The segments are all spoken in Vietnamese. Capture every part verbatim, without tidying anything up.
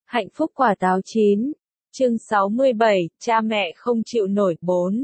Hạnh phúc quả táo chín. Chương sáu mươi bảy, cha mẹ không chịu nổi bốn.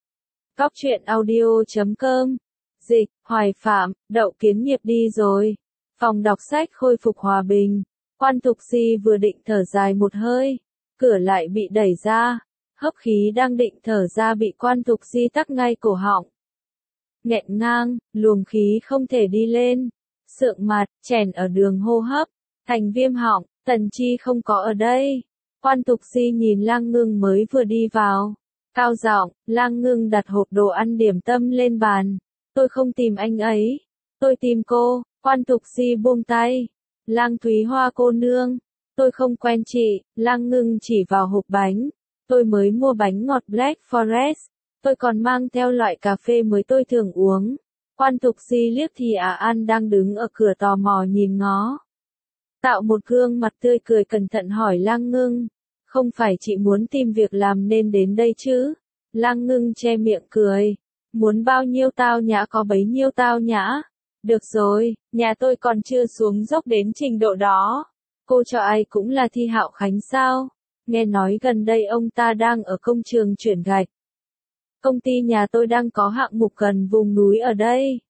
Góc truyện audio chấm com. Dịch, Hoài Phạm, Đậu Kiến Nghiệp đi rồi. Phòng đọc sách khôi phục hòa bình. Quan Thục Si vừa định thở dài một hơi, cửa lại bị đẩy ra. Hấp khí đang định thở ra bị Quan Thục Si tắc ngay cổ họng. Nghẹn ngang, luồng khí không thể đi lên. Sượng mặt, chèn ở đường hô hấp, thành viêm họng. Tần Chi không có ở đây. Quan Thục Si nhìn Lang Ngưng mới vừa đi vào. Cao giọng, Lang Ngưng đặt hộp đồ ăn điểm tâm lên bàn. Tôi không tìm anh ấy. Tôi tìm cô. Quan Thục Si buông tay. Lang Thúy Hoa cô nương. Tôi không quen chị. Lang Ngưng chỉ vào hộp bánh. Tôi mới mua bánh ngọt Black Forest. Tôi còn mang theo loại cà phê mới tôi thường uống. Quan Thục Si liếc thì Á An đang đứng ở cửa tò mò nhìn ngó. Tạo một gương mặt tươi cười cẩn thận hỏi Lang Ngưng. Không phải chị muốn tìm việc làm nên đến đây chứ? Lang Ngưng che miệng cười. Muốn bao nhiêu tao nhã có bấy nhiêu tao nhã. Được rồi, nhà tôi còn chưa xuống dốc đến trình độ đó. Cô cho ai cũng là Thi Hạo Khánh sao? Nghe nói gần đây ông ta đang ở công trường chuyển gạch. Công ty nhà tôi đang có hạng mục gần vùng núi ở đây.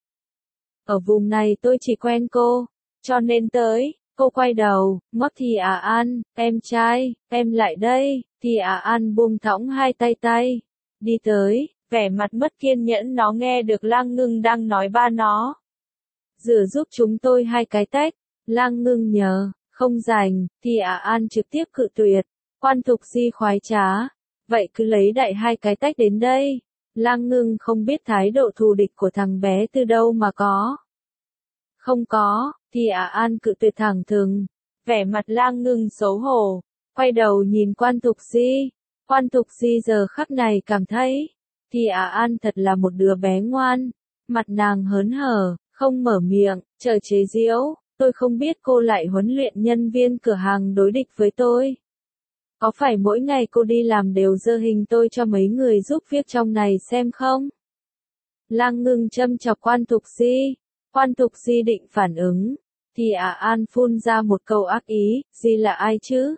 Ở vùng này tôi chỉ quen cô, cho nên tới. Cô quay đầu, ngót Thì Á An, em trai, em lại đây. Thì Á An buông thõng hai tay tay. Đi tới, vẻ mặt mất kiên nhẫn nó nghe được Lang Ngưng đang nói ba nó. Rửa giúp chúng tôi hai cái tách. Lang Ngưng nhờ, không rảnh. Thì Á An trực tiếp cự tuyệt. Quan Thục Si khoái trá. Vậy cứ lấy đại hai cái tách đến đây. Lang Ngưng không biết thái độ thù địch của thằng bé từ đâu mà có. Không có. Thì Á An cự tuyệt thẳng thừng. Vẻ mặt Lang Ngưng xấu hổ. Quay đầu nhìn Quan Thục Si. Quan Thục Si giờ khắc này cảm thấy. Thì Á An thật là một đứa bé ngoan. Mặt nàng hớn hở, không mở miệng, chờ chế giễu. Tôi không biết cô lại huấn luyện nhân viên cửa hàng đối địch với tôi. Có phải mỗi ngày cô đi làm đều giơ hình tôi cho mấy người giúp việc trong này xem không? Lang Ngưng châm chọc Quan Thục Si. Quan Thục Si định phản ứng. Thì Á An phun ra một câu ác ý. Dì là ai chứ?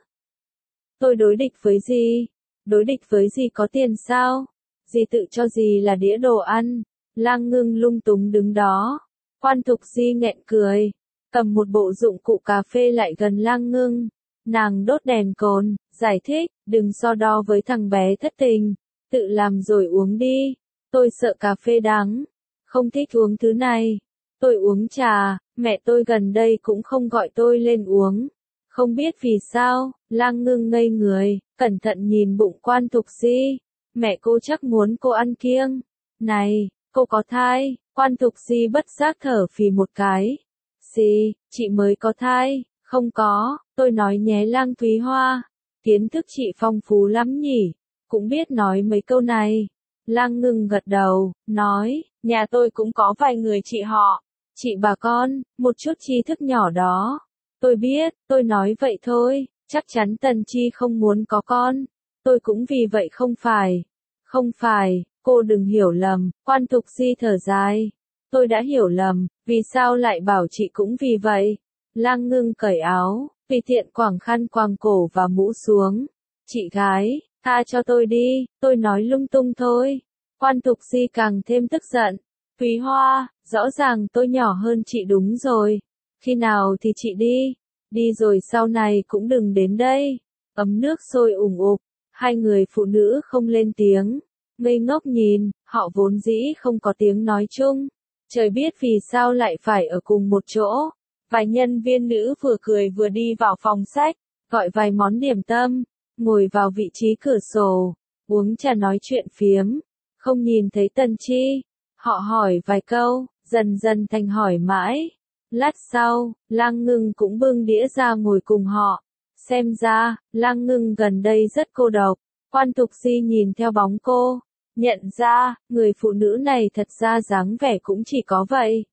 Tôi đối địch với dì. Đối địch với dì có tiền sao? Dì tự cho dì là đĩa đồ ăn. Lang Ngưng lung túng đứng đó. Quan Thục Si nghẹn cười. Cầm một bộ dụng cụ cà phê lại gần Lang Ngưng. Nàng đốt đèn cồn, giải thích, đừng so đo với thằng bé thất tình. Tự làm rồi uống đi. Tôi sợ cà phê đắng. Không thích uống thứ này. Tôi uống trà, mẹ tôi gần đây cũng không gọi tôi lên uống. Không biết vì sao, Lang Ngưng ngây người, cẩn thận nhìn bụng Quan Thục Si. Mẹ cô chắc muốn cô ăn kiêng. Này, cô có thai? Quan Thục Si bất giác thở phì một cái. Si, chị mới có thai. Không có, tôi nói nhé Lang Thúy Hoa. Kiến thức chị phong phú lắm nhỉ, cũng biết nói mấy câu này. Lang Ngưng gật đầu, nói, nhà tôi cũng có vài người chị họ. Chị bà con, một chút tri thức nhỏ đó. Tôi biết, tôi nói vậy thôi, chắc chắn Tần Chi không muốn có con. Tôi cũng vì vậy không phải. Không phải, cô đừng hiểu lầm. Quan Thục Si thở dài. Tôi đã hiểu lầm, vì sao lại bảo chị cũng vì vậy? Lang Ngưng cởi áo, tùy tiện quàng khăn quàng cổ và mũ xuống. Chị gái, tha cho tôi đi, tôi nói lung tung thôi. Quan Thục Si càng thêm tức giận. Thúy Hoa, rõ ràng tôi nhỏ hơn chị đúng rồi. Khi nào thì chị đi. Đi rồi sau này cũng đừng đến đây. Ấm nước sôi ủng ục. Hai người phụ nữ không lên tiếng. Ngây ngốc nhìn, họ vốn dĩ không có tiếng nói chung. Trời biết vì sao lại phải ở cùng một chỗ. Vài nhân viên nữ vừa cười vừa đi vào phòng sách, gọi vài món điểm tâm, ngồi vào vị trí cửa sổ, uống trà nói chuyện phiếm. Không nhìn thấy Tần Chi. Họ hỏi vài câu, dần dần thành hỏi mãi. Lát sau, Lang Ngưng cũng bưng đĩa ra ngồi cùng họ. Xem ra, Lang Ngưng gần đây rất cô độc. Quan Thục Si nhìn theo bóng cô, nhận ra, người phụ nữ này thật ra dáng vẻ cũng chỉ có vậy.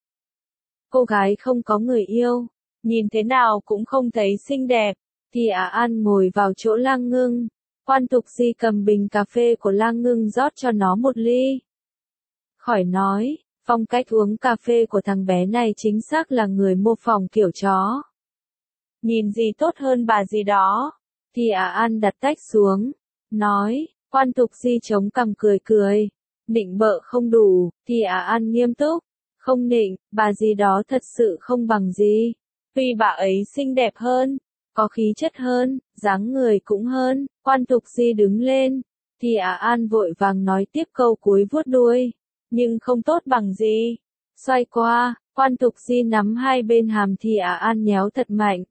Cô gái không có người yêu, nhìn thế nào cũng không thấy xinh đẹp. Thì Á An ngồi vào chỗ Lang Ngưng. Quan Thục Si cầm bình cà phê của Lang Ngưng rót cho nó một ly. Khỏi nói, phong cách uống cà phê của thằng bé này chính xác là người mô phỏng kiểu chó. Nhìn gì tốt hơn bà gì đó. Thì Á An đặt tách xuống, nói, Quan Thục Di chống cằm cười cười, nịnh bợ không đủ, Thì Á An nghiêm túc, không nịnh, bà gì đó thật sự không bằng gì. Tuy bà ấy xinh đẹp hơn, có khí chất hơn, dáng người cũng hơn, Quan Thục Di đứng lên, Thì Á An vội vàng nói tiếp câu cuối vuốt đuôi, nhưng không tốt bằng gì. Xoay qua, Quan Thục Di nắm hai bên hàm Thì Á An nhéo thật mạnh.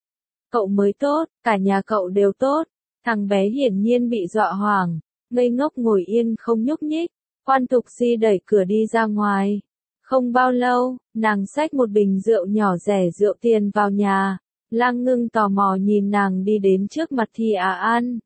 Cậu mới tốt, cả nhà cậu đều tốt. Thằng bé hiển nhiên bị dọa hoảng, ngây ngốc ngồi yên không nhúc nhích. Quan Thục Di đẩy cửa đi ra ngoài. Không bao lâu, nàng xách một bình rượu nhỏ rẻ rượu tiền vào nhà. Lang Ngưng tò mò nhìn nàng đi đến trước mặt Thì Á An.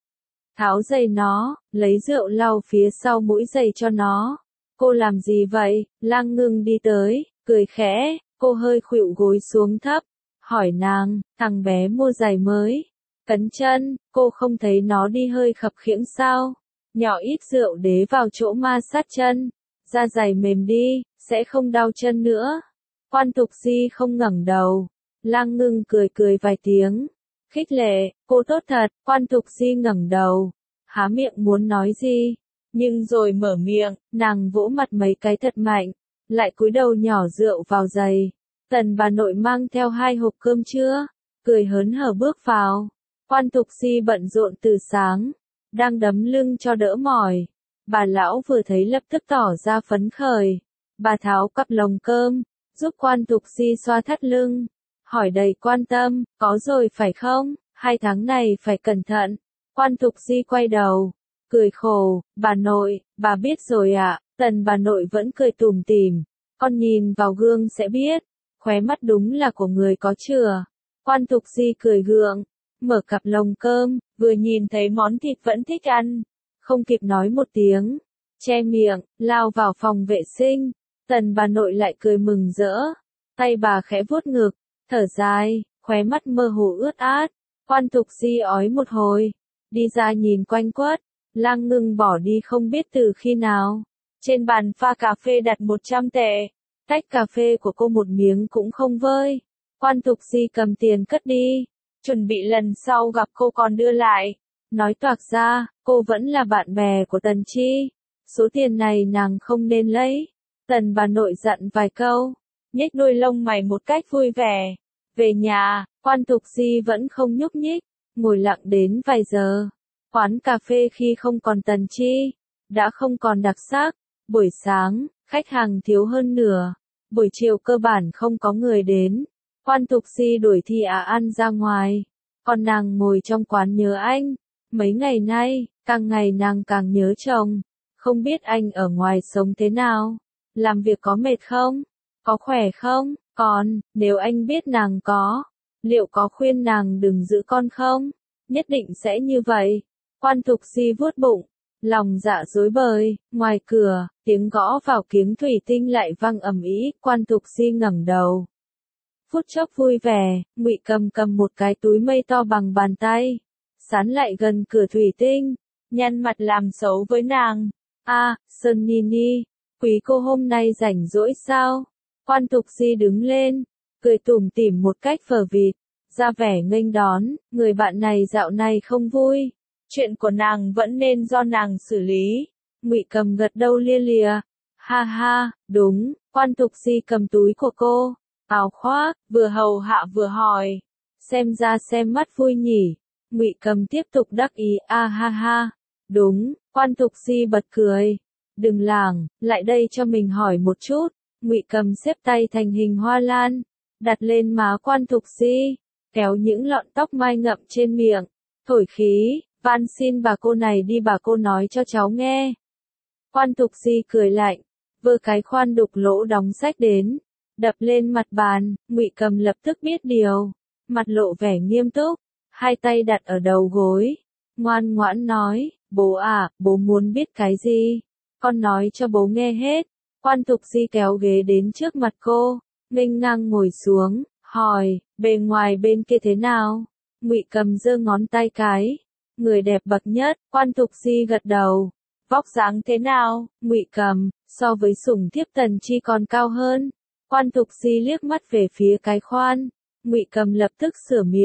Tháo giày nó, lấy rượu lau phía sau mũi giày cho nó. Cô làm gì vậy? Lang Ngưng đi tới, cười khẽ, cô hơi khuỵu gối xuống thấp, hỏi nàng, thằng bé mua giày mới. Cấn chân, cô không thấy nó đi hơi khập khiễng sao? Nhỏ ít rượu đế vào chỗ ma sát chân, da giày mềm đi, sẽ không đau chân nữa. Quan Thục Di không ngẩng đầu, Lang Ngưng cười cười vài tiếng, khích lệ, cô tốt thật. Quan Thục Di ngẩng đầu, há miệng muốn nói gì, nhưng rồi mở miệng, nàng vỗ mặt mấy cái thật mạnh, lại cúi đầu nhỏ rượu vào giày. Tần bà nội mang theo hai hộp cơm trưa, cười hớn hở bước vào. Quan Thục Di bận rộn từ sáng, đang đấm lưng cho đỡ mỏi. Bà lão vừa thấy lập tức tỏ ra phấn khởi. Bà tháo cặp lồng cơm, giúp Quan Thục Di xoa thắt lưng, hỏi đầy quan tâm, có rồi phải không, hai tháng này phải cẩn thận. Quan Thục Di quay đầu, cười khổ, bà nội, bà biết rồi ạ. Tần bà nội vẫn cười tủm tỉm, con nhìn vào gương sẽ biết, khóe mắt đúng là của người có chừa. Quan Thục Di cười gượng, mở cặp lồng cơm, vừa nhìn thấy món thịt vẫn thích ăn, không kịp nói một tiếng, che miệng, lao vào phòng vệ sinh. Tần bà nội lại cười mừng rỡ, tay bà khẽ vuốt ngực, thở dài, khóe mắt mơ hồ ướt át. Quan Thục Di ói một hồi, đi ra nhìn quanh quất. Lang Ngưng bỏ đi không biết từ khi nào. Trên bàn pha cà phê đặt một trăm tệ, tách cà phê của cô một miếng cũng không vơi. Quan Thục Di cầm tiền cất đi, chuẩn bị lần sau gặp cô còn đưa lại. Nói toạc ra, cô vẫn là bạn bè của Tần Chi, số tiền này nàng không nên lấy. Tần bà nội dặn vài câu, nhếch đôi lông mày một cách vui vẻ. Về nhà, Quan Thục Di vẫn không nhúc nhích, ngồi lặng đến vài giờ. Quán cà phê khi không còn Tần Chi, đã không còn đặc sắc. Buổi sáng, khách hàng thiếu hơn nửa. Buổi chiều cơ bản không có người đến. Quan Thục Di đuổi Thì Á An ra ngoài. Còn nàng ngồi trong quán nhớ anh. Mấy ngày nay, càng ngày nàng càng nhớ chồng. Không biết anh ở ngoài sống thế nào? Làm việc có mệt không? Có khỏe không? Còn, nếu anh biết nàng có, liệu có khuyên nàng đừng giữ con không? Nhất định sẽ như vậy. Quan Thục Di vuốt bụng, lòng dạ rối bời. Ngoài cửa, tiếng gõ vào kiếng thủy tinh lại vang ầm ĩ. Quan Thục Di ngẩng đầu. Phút chốc vui vẻ, Ngụy Cầm cầm một cái túi mây to bằng bàn tay, sán lại gần cửa thủy tinh, nhăn mặt làm xấu với nàng. A, à, Sơn Nini, quý cô hôm nay rảnh rỗi sao? Quan Thục Di đứng lên, cười tủm tỉm một cách phờ vịt, ra vẻ nghênh đón. Người bạn này dạo này không vui, chuyện của nàng vẫn nên do nàng xử lý. Ngụy Cầm gật đầu lia lịa, ha ha, đúng. Quan Thục Di cầm túi của cô, áo khoác, vừa hầu hạ vừa hỏi, xem ra xem mắt vui nhỉ. Ngụy Cầm tiếp tục đắc ý, a ha ha, đúng. Quan Thục Di bật cười, đừng lảng, lại đây cho mình hỏi một chút. Ngụy Cầm xếp tay thành hình hoa lan, đặt lên má Quan Thục Di, kéo những lọn tóc mai ngậm trên miệng, thổi khí, van xin bà cô này đi, bà cô nói cho cháu nghe. Quan Thục Di cười lạnh, vơ cái khoan đục lỗ đóng sách đến, đập lên mặt bàn. Ngụy Cầm lập tức biết điều, mặt lộ vẻ nghiêm túc, hai tay đặt ở đầu gối, ngoan ngoãn nói, bố à, bố muốn biết cái gì? Con nói cho bố nghe hết. Quan Thục Di kéo ghế đến trước mặt cô, nghênh ngang ngồi xuống, hỏi, bề ngoài bên kia thế nào? Ngụy Cầm giơ ngón tay cái, người đẹp bậc nhất. Quan Thục Di gật đầu, vóc dáng thế nào? Ngụy Cầm, so với sủng thiếp Tần Chi còn cao hơn. Quan Thục Di liếc mắt về phía cái khoan, Ngụy Cầm lập tức sửa miệng,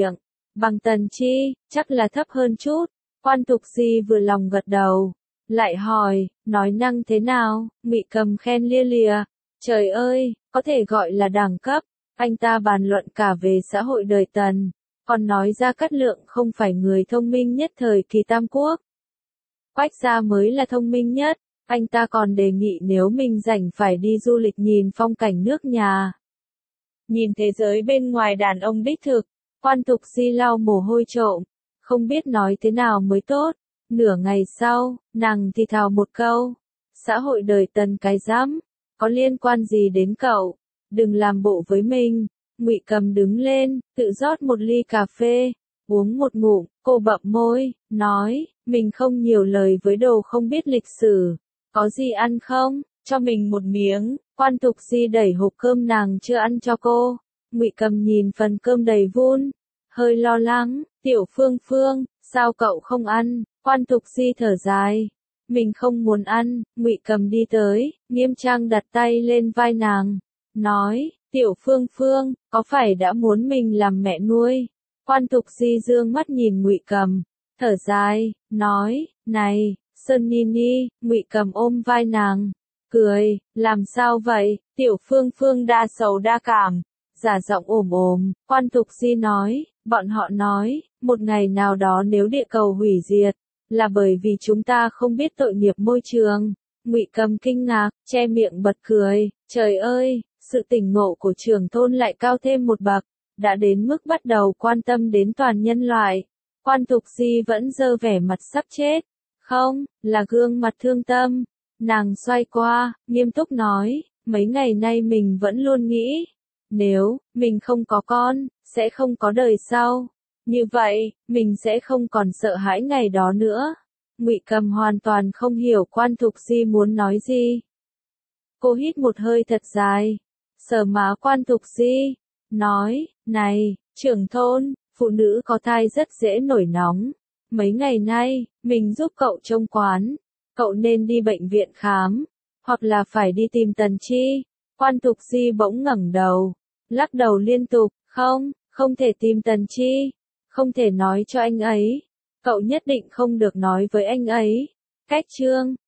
Bằng Tần Chi, chắc là thấp hơn chút. Quan Thục Di vừa lòng gật đầu. Lại hỏi, nói năng thế nào? Ngụy Cầm khen lia lịa. Trời ơi, có thể gọi là đẳng cấp. Anh ta bàn luận cả về xã hội đời Tần. Còn nói ra Cát Lượng không phải người thông minh nhất thời kỳ Tam Quốc. Quách gia mới là thông minh nhất. Anh ta còn đề nghị nếu mình rảnh phải đi du lịch nhìn phong cảnh nước nhà. Nhìn thế giới bên ngoài đàn ông đích thực. Quan Thục Di lau mồ hôi trộm. Không biết nói thế nào mới tốt. Nửa ngày sau, nàng thì thào một câu. Xã hội đời Tần cái rắm. Có liên quan gì đến cậu? Đừng làm bộ với mình. Ngụy Cầm đứng lên, tự rót một ly cà phê. Uống một ngụm, cô bậm môi, nói, mình không nhiều lời với đồ không biết lịch sử. Có gì ăn không? Cho mình một miếng. Quan Thục Di đẩy hộp cơm nàng chưa ăn cho cô. Ngụy Cầm nhìn phần cơm đầy vun. Hơi lo lắng, Tiểu Phương Phương, sao cậu không ăn? Quan Thục Di thở dài. Mình không muốn ăn. Ngụy Cầm đi tới, nghiêm trang đặt tay lên vai nàng. Nói, Tiểu Phương Phương, có phải đã muốn mình làm mẹ nuôi? Quan Thục Di dương mắt nhìn Ngụy Cầm, thở dài, nói, này, Sơn Nini. Ngụy Cầm ôm vai nàng, cười, làm sao vậy? Tiểu Phương Phương đa sầu đa cảm, giả giọng ồm ồm. Quan Thục Di nói, bọn họ nói, một ngày nào đó nếu địa cầu hủy diệt, là bởi vì chúng ta không biết tội nghiệp môi trường. Ngụy Cầm kinh ngạc, che miệng bật cười, trời ơi, sự tỉnh ngộ của trưởng thôn lại cao thêm một bậc, đã đến mức bắt đầu quan tâm đến toàn nhân loại. Quan Thục Di vẫn giơ vẻ mặt sắp chết, không, là gương mặt thương tâm. Nàng xoay qua, nghiêm túc nói, mấy ngày nay mình vẫn luôn nghĩ, nếu mình không có con, sẽ không có đời sau. Như vậy, mình sẽ không còn sợ hãi ngày đó nữa. Ngụy Cầm hoàn toàn không hiểu Quan Thục Di muốn nói gì. Cô hít một hơi thật dài, sờ má Quan Thục Di, nói, này, trưởng thôn, phụ nữ có thai rất dễ nổi nóng. Mấy ngày nay, mình giúp cậu trông quán, cậu nên đi bệnh viện khám, hoặc là phải đi tìm Tần Chi. Quan Thục Di bỗng ngẩng đầu, lắc đầu liên tục, không, không thể tìm Tần Chi, không thể nói cho anh ấy, cậu nhất định không được nói với anh ấy. Cách chương